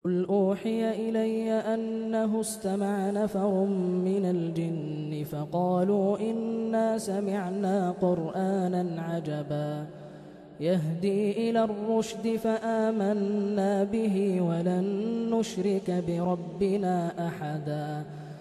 قل أوحي إلي أنه استمع نفر من الجن فقالوا إنا سمعنا قرآنا عجبا يهدي إلى الرشد فآمنا به ولن نشرك بربنا أحدا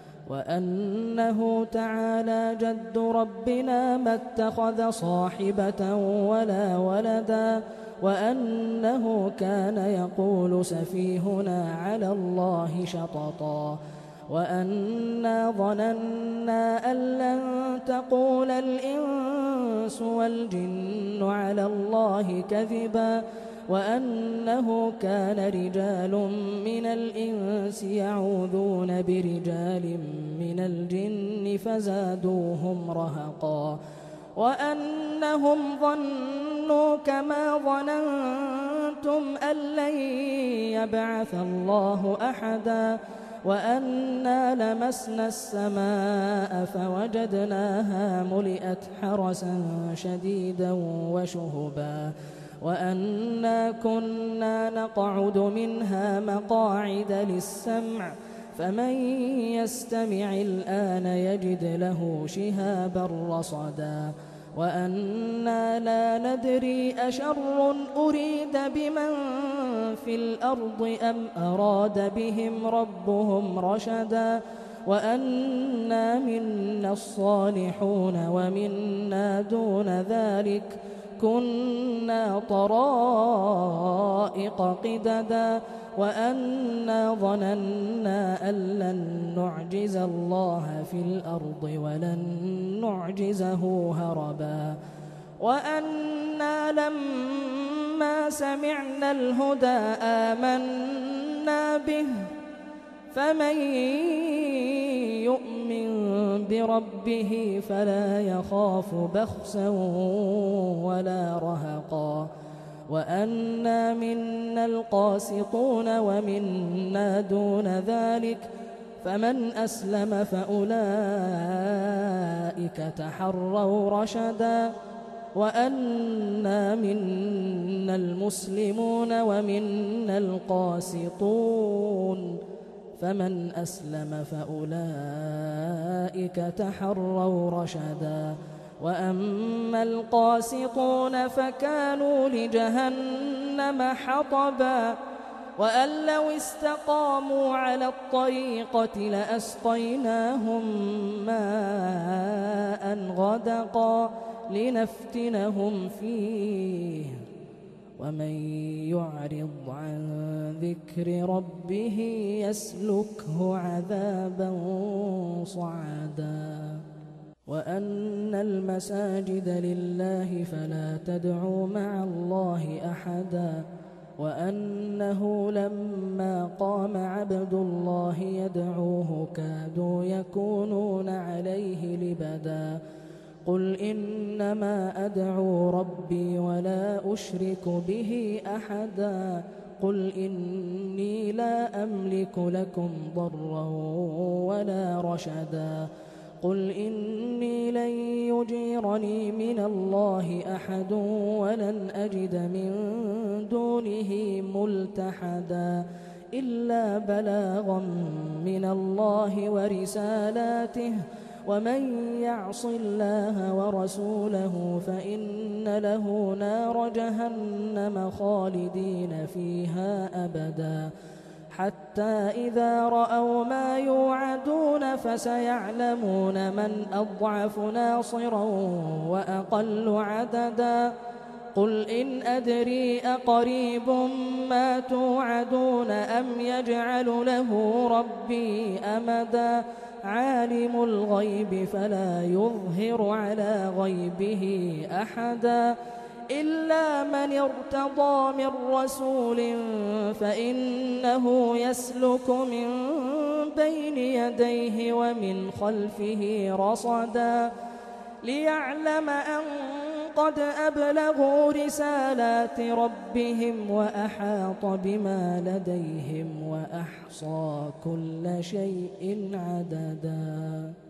وأنه تعالى جد ربنا ما اتخذ صاحبة ولا ولدا وأنه كان يقول سفيهنا على الله شططا وأنا ظننا أن لن تقول الإنس والجن على الله كذبا وأنه كان رجال من الإنس يعوذون برجال من الجن فزادوهم رهقا وأنهم ظنوا كما ظننتم أن لن يبعث الله أحدا وأنا لمسنا السماء فوجدناها ملئت حرسا شديدا وشهبا وأنا كنا نقعد منها مقاعد للسمع فمن يستمع الآن يجد له شهابا رصدا وأنا لا ندري أشر أريد بمن في الأرض أم أراد بهم ربهم رشدا وأنا منا الصالحون ومنا دون ذلك كنا طرائق قددا وأنا ظننا أن لن نعجز الله في الأرض ولن نعجزه هربا وأنا لما سمعنا الهدى آمنا به فمن يؤمن بربه فلا يخاف بخسا ولا رهقا وأنا منا القاسطون ومنا دون ذلك فمن أسلم فأولئك تحروا رشدا وأنا منا المسلمون ومنا القاسطون فمن أسلم فأولئك تحروا رشدا وأما القاسطون فكانوا لجهنم حطبا وأن لو استقاموا على الطريقة لأسقيناهم ماء غدقا لنفتنهم فيه ومن يعرض عن ذكر ربه يسلكه عذابا صعدا وأن المساجد لله فلا تدعوا مع الله أحدا وأنه لما قام عبد الله يدعوه كادوا يكونون عليه لبدا قل إنما أدعو ربي ولا أشرك به أحدا قل إني لا أملك لكم ضرا ولا رشدا قل إني لن يجيرني من الله أحد ولن أجد من دونه ملتحدا إلا بلاغا من الله ورسالاته ومن يعص الله ورسوله فإن له نار جهنم خالدين فيها أبدا حتى إذا رأوا ما يوعدون فسيعلمون من أضعف ناصرا وأقل عددا قل إن أدري أقريب ما توعدون أم يجعل له ربي أمدا عالم الغيب فلا يظهر على غيبه أحدا إلا من ارتضى من رسول فإنه يسلك من بين يديه ومن خلفه رصدا ليعلم أن قد أبلغوا رسالات ربهم وأحاط بما لديهم وأحصى كل شيء عددا.